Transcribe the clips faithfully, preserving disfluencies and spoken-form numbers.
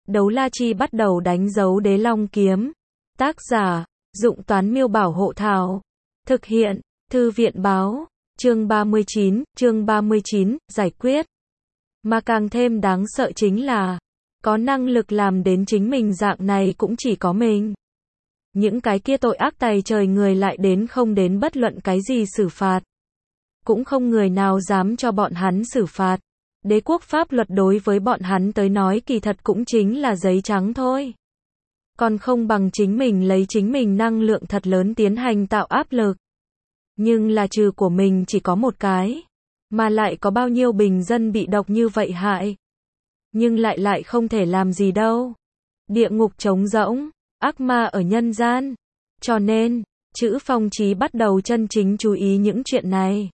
Đấu la chi bắt đầu đánh dấu đế long kiếm. Tác giả, Dụng Toán Miêu Bảo Hộ Thảo. Thực hiện, Thư viện Báo. Chương ba mươi chín, chương ba mươi chín, giải quyết. Mà càng thêm đáng sợ chính là, có năng lực làm đến chính mình dạng này cũng chỉ có mình. Những cái kia tội ác tày trời người lại đến không đến bất luận cái gì xử phạt. Cũng không người nào dám cho bọn hắn xử phạt. Đế quốc pháp luật đối với bọn hắn tới nói kỳ thật cũng chính là giấy trắng thôi. Còn không bằng chính mình lấy chính mình năng lượng thật lớn tiến hành tạo áp lực. Nhưng là trừ của mình chỉ có một cái. Mà lại có bao nhiêu bình dân bị độc như vậy hại. Nhưng lại lại không thể làm gì đâu. Địa ngục trống rỗng, ác ma ở nhân gian. Cho nên, Chữ Phong Chí bắt đầu chân chính chú ý những chuyện này.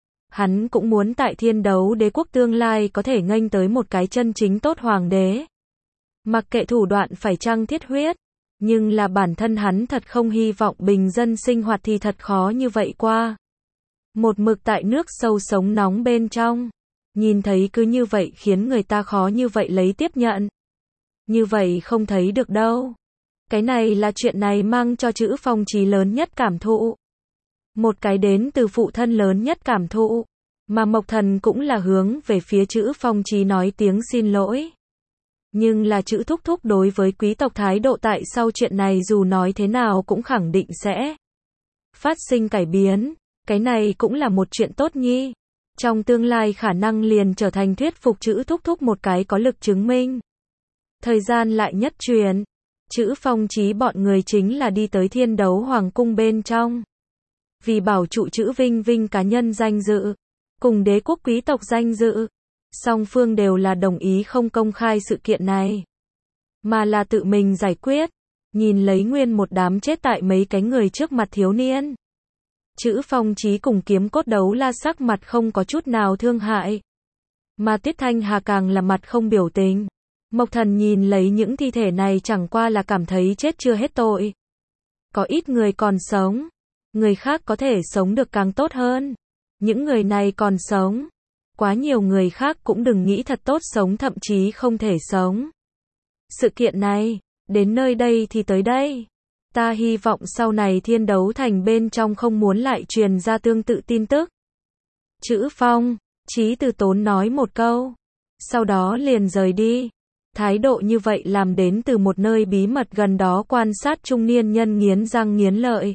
Hắn cũng muốn tại thiên đấu đế quốc tương lai có thể nghênh tới một cái chân chính tốt hoàng đế. Mặc kệ thủ đoạn phải chăng thiết huyết, nhưng là bản thân hắn thật không hy vọng bình dân sinh hoạt thì thật khó như vậy qua. Một mực tại nước sâu sống nóng bên trong, nhìn thấy cứ như vậy khiến người ta khó như vậy lấy tiếp nhận. Như vậy không thấy được đâu. Cái này là chuyện này mang cho Chữ Phong Chí lớn nhất cảm thụ. Một cái đến từ phụ thân lớn nhất cảm thụ, mà Mộc Thần cũng là hướng về phía Chữ Phong Chí nói tiếng xin lỗi. Nhưng là Chữ thúc thúc đối với quý tộc thái độ tại sau chuyện này dù nói thế nào cũng khẳng định sẽ phát sinh cải biến. Cái này cũng là một chuyện tốt nhi. Trong tương lai khả năng liền trở thành thuyết phục Chữ thúc thúc một cái có lực chứng minh. Thời gian lại nhất truyền. Chữ Phong Chí bọn người chính là đi tới thiên đấu hoàng cung bên trong. Vì bảo trụ Chữ Vinh Vinh cá nhân danh dự, cùng đế quốc quý tộc danh dự, song phương đều là đồng ý không công khai sự kiện này, mà là tự mình giải quyết. Nhìn lấy nguyên một đám chết tại mấy cái người trước mặt thiếu niên, Chữ Phong Chí cùng Kiếm Cốt Đấu La sắc mặt không có chút nào thương hại, mà Tiết Thanh Hà càng là mặt không biểu tình. Mộc Thần nhìn lấy những thi thể này chẳng qua là cảm thấy chết chưa hết tội. Có ít người còn sống, người khác có thể sống được càng tốt hơn. Những người này còn sống, quá nhiều người khác cũng đừng nghĩ thật tốt sống, thậm chí không thể sống. Sự kiện này, đến nơi đây thì tới đây. Ta hy vọng sau này thiên đấu thành bên trong không muốn lại truyền ra tương tự tin tức. Chữ Phong Chí từ tốn nói một câu, sau đó liền rời đi. Thái độ như vậy làm đến từ một nơi bí mật gần đó quan sát trung niên nhân nghiến răng nghiến lợi.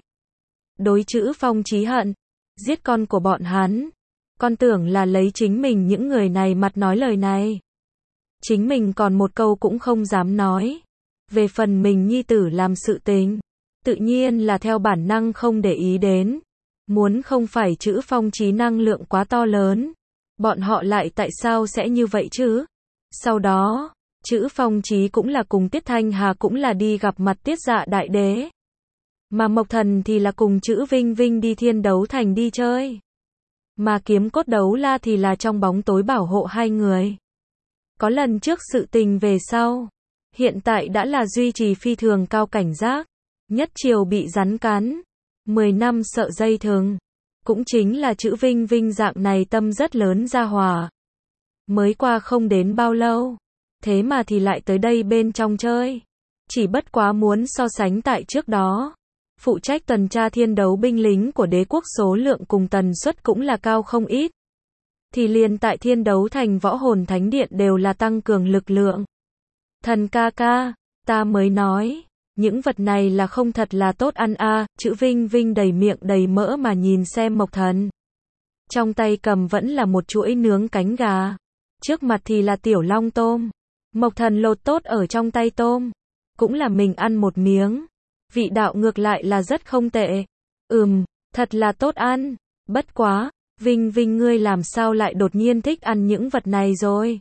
Đối Chữ Phong Chí hận, giết con của bọn hắn. Con tưởng là lấy chính mình những người này mặt nói lời này. Chính mình còn một câu cũng không dám nói. Về phần mình nhi tử làm sự tình, tự nhiên là theo bản năng không để ý đến. Muốn không phải Chữ Phong Chí năng lượng quá to lớn, bọn họ lại tại sao sẽ như vậy chứ? Sau đó, Chữ Phong Chí cũng là cùng Tiết Thanh Hà cũng là đi gặp mặt Tiết Dạ Đại Đế. Mà Mộc Thần thì là cùng Chữ Vinh Vinh đi thiên đấu thành đi chơi. Mà Kiếm Cốt Đấu La thì là trong bóng tối bảo hộ hai người. Có lần trước sự tình về sau, hiện tại đã là duy trì phi thường cao cảnh giác. Nhất chiều bị rắn cắn, mười năm sợ dây thừng. Cũng chính là Chữ Vinh Vinh dạng này tâm rất lớn ra hòa. Mới qua không đến bao lâu, thế mà thì lại tới đây bên trong chơi. Chỉ bất quá muốn so sánh tại trước đó, phụ trách tuần tra thiên đấu binh lính của đế quốc số lượng cùng tần suất cũng là cao không ít. Thì liền tại thiên đấu thành Võ Hồn Thánh Điện đều là tăng cường lực lượng. Thần ca ca, ta mới nói, những vật này là không thật là tốt ăn a. À. Chữ Vinh Vinh đầy miệng đầy mỡ mà nhìn xem Mộc Thần. Trong tay cầm vẫn là một chuỗi nướng cánh gà. Trước mặt thì là tiểu long tôm. Mộc Thần lột tốt ở trong tay tôm. Cũng là mình ăn một miếng. Vị đạo ngược lại là rất không tệ. Ừm, thật là tốt ăn. Bất quá, Vinh Vinh ngươi làm sao lại đột nhiên thích ăn những vật này rồi?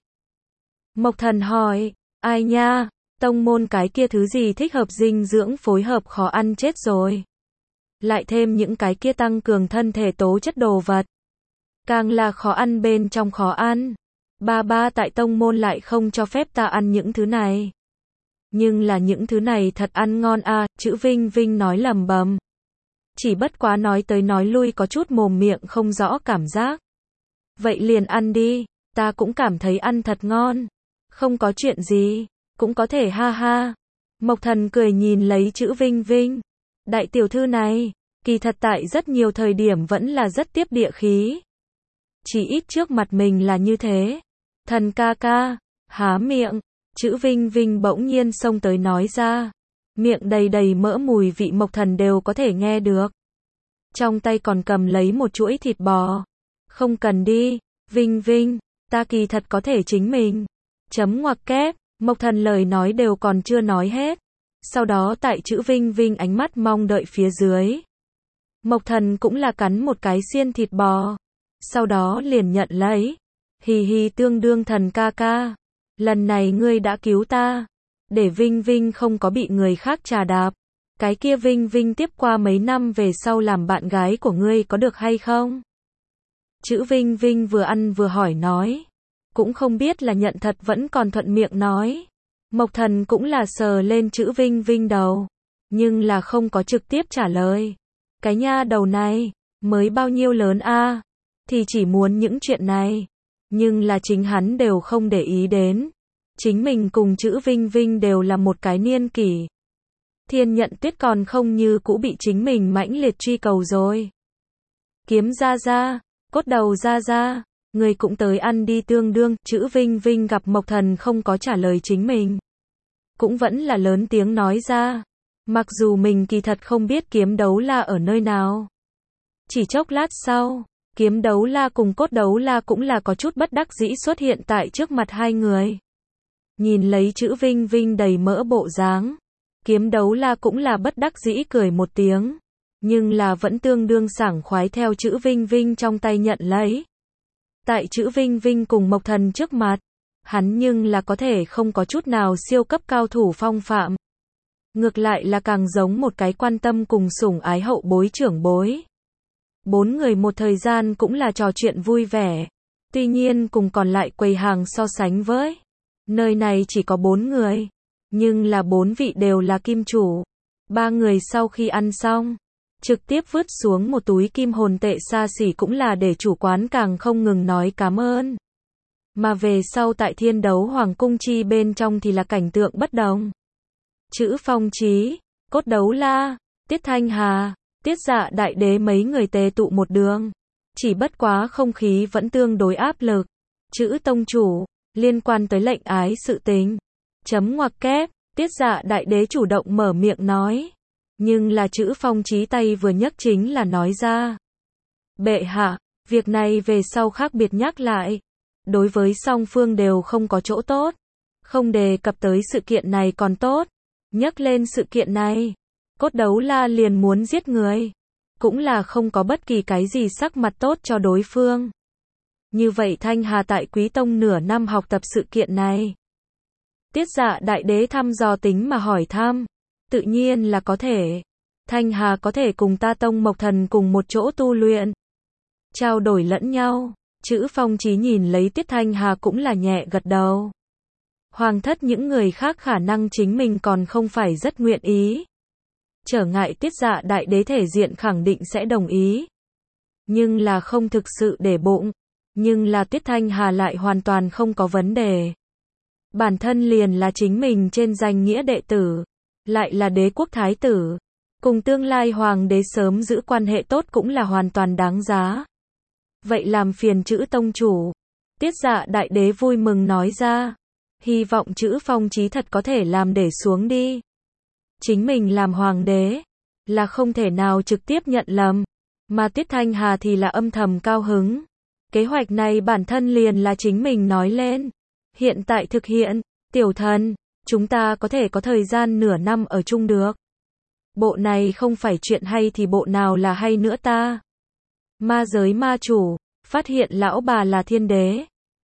Mộc Thần hỏi, ai nha, tông môn cái kia thứ gì thích hợp dinh dưỡng phối hợp khó ăn chết rồi. Lại thêm những cái kia tăng cường thân thể tố chất đồ vật. Càng là khó ăn bên trong khó ăn. Ba ba tại tông môn lại không cho phép ta ăn những thứ này. Nhưng là những thứ này thật ăn ngon a. À. Chữ Vinh Vinh nói lầm bầm. Chỉ bất quá nói tới nói lui có chút mồm miệng không rõ cảm giác. Vậy liền ăn đi, ta cũng cảm thấy ăn thật ngon. Không có chuyện gì, cũng có thể ha ha. Mộc Thần cười nhìn lấy chữ Vinh Vinh. Đại tiểu thư này, kỳ thật tại rất nhiều thời điểm vẫn là rất tiếp địa khí. Chỉ ít trước mặt mình là như thế. Thần ca ca, há miệng, chữ Vinh Vinh bỗng nhiên xông tới nói ra. Miệng đầy đầy mỡ mùi vị Mộc Thần đều có thể nghe được. Trong tay còn cầm lấy một chuỗi thịt bò. Không cần đi, Vinh Vinh, ta kỳ thật có thể chính mình. Chấm ngoặc kép, Mộc Thần lời nói đều còn chưa nói hết. Sau đó tại chữ Vinh Vinh ánh mắt mong đợi phía dưới. Mộc Thần cũng là cắn một cái xiên thịt bò. Sau đó liền nhận lấy. Hì hì tương đương thần ca ca. Lần này ngươi đã cứu ta. Để Vinh Vinh không có bị người khác trà đạp. Cái kia Vinh Vinh tiếp qua mấy năm về sau làm bạn gái của ngươi có được hay không? Chữ Vinh Vinh vừa ăn vừa hỏi nói. Cũng không biết là nhận thật vẫn còn thuận miệng nói. Mộc Thần cũng là sờ lên chữ Vinh Vinh đầu. Nhưng là không có trực tiếp trả lời. Cái nha đầu này, mới bao nhiêu lớn a, thì chỉ muốn những chuyện này. Nhưng là chính hắn đều không để ý đến. Chính mình cùng chữ Vinh Vinh đều là một cái niên kỷ. Thiên Nhận Tuyết còn không như cũ bị chính mình mãnh liệt truy cầu rồi. Kiếm ra ra, cốt đầu ra ra, người cũng tới ăn đi tương đương, chữ Vinh Vinh gặp Mộc Thần không có trả lời chính mình. Cũng vẫn là lớn tiếng nói ra. Mặc dù mình kỳ thật không biết kiếm đấu la ở nơi nào. Chỉ chốc lát sau, kiếm đấu la cùng cốt đấu la cũng là có chút bất đắc dĩ xuất hiện tại trước mặt hai người. Nhìn lấy chữ Vinh Vinh đầy mỡ bộ dáng. Kiếm đấu la cũng là bất đắc dĩ cười một tiếng. Nhưng là vẫn tương đương sảng khoái theo chữ Vinh Vinh trong tay nhận lấy. Tại chữ Vinh Vinh cùng Mộc Thần trước mặt. Hắn nhưng là có thể không có chút nào siêu cấp cao thủ phong phạm. Ngược lại là càng giống một cái quan tâm cùng sủng ái hậu bối trưởng bối. Bốn người một thời gian cũng là trò chuyện vui vẻ. Tuy nhiên cùng còn lại quầy hàng so sánh với. Nơi này chỉ có bốn người. Nhưng là bốn vị đều là kim chủ. Ba người sau khi ăn xong. Trực tiếp vứt xuống một túi kim hồn tệ xa xỉ cũng là để chủ quán càng không ngừng nói cảm ơn. Mà về sau tại Thiên Đấu Hoàng Cung chi bên trong thì là cảnh tượng bất đồng. Chữ Phong Chí, Cốt Đấu La, Tiết Thanh Hà, Tiết Dạ Đại Đế mấy người tề tụ một đường. Chỉ bất quá không khí vẫn tương đối áp lực. Chữ Tông Chủ, liên quan tới lệnh ái sự tình. Chấm ngoặc kép, Tiết Dạ Đại Đế chủ động mở miệng nói. Nhưng là chữ Phong Chí tay vừa nhấc chính là nói ra. Bệ hạ, việc này về sau khác biệt nhắc lại. Đối với song phương đều không có chỗ tốt. Không đề cập tới sự kiện này còn tốt. Nhắc lên sự kiện này. Cốt Đấu La liền muốn giết người. Cũng là không có bất kỳ cái gì sắc mặt tốt cho đối phương. Như vậy Thanh Hà tại Quý Tông nửa năm học tập sự kiện này. Tiết Dạ Đại Đế thăm dò tính mà hỏi thăm. Tự nhiên là có thể. Thanh Hà có thể cùng ta Tông Mộc Thần cùng một chỗ tu luyện. Trao đổi lẫn nhau. Chữ Phong Chí nhìn lấy Tiết Thanh Hà cũng là nhẹ gật đầu. Hoàng thất những người khác khả năng chính mình còn không phải rất nguyện ý. Trở ngại Tiết Dạ Đại Đế thể diện khẳng định sẽ đồng ý. Nhưng là không thực sự để bụng. Nhưng là Tiết Thanh Hà lại hoàn toàn không có vấn đề. Bản thân liền là chính mình trên danh nghĩa đệ tử. Lại là đế quốc thái tử. Cùng tương lai hoàng đế sớm giữ quan hệ tốt cũng là hoàn toàn đáng giá. Vậy làm phiền chữ Tông Chủ. Tiết Dạ Đại Đế vui mừng nói ra. Hy vọng chữ Phong Chí thật có thể làm để xuống đi. Chính mình làm hoàng đế. Là không thể nào trực tiếp nhận lầm. Mà Tiết Thanh Hà thì là âm thầm cao hứng. Kế hoạch này bản thân liền là chính mình nói lên. Hiện tại thực hiện. Tiểu thần, chúng ta có thể có thời gian nửa năm ở chung được. Bộ này không phải chuyện hay thì bộ nào là hay nữa ta. Ma giới ma chủ, phát hiện lão bà là thiên đế.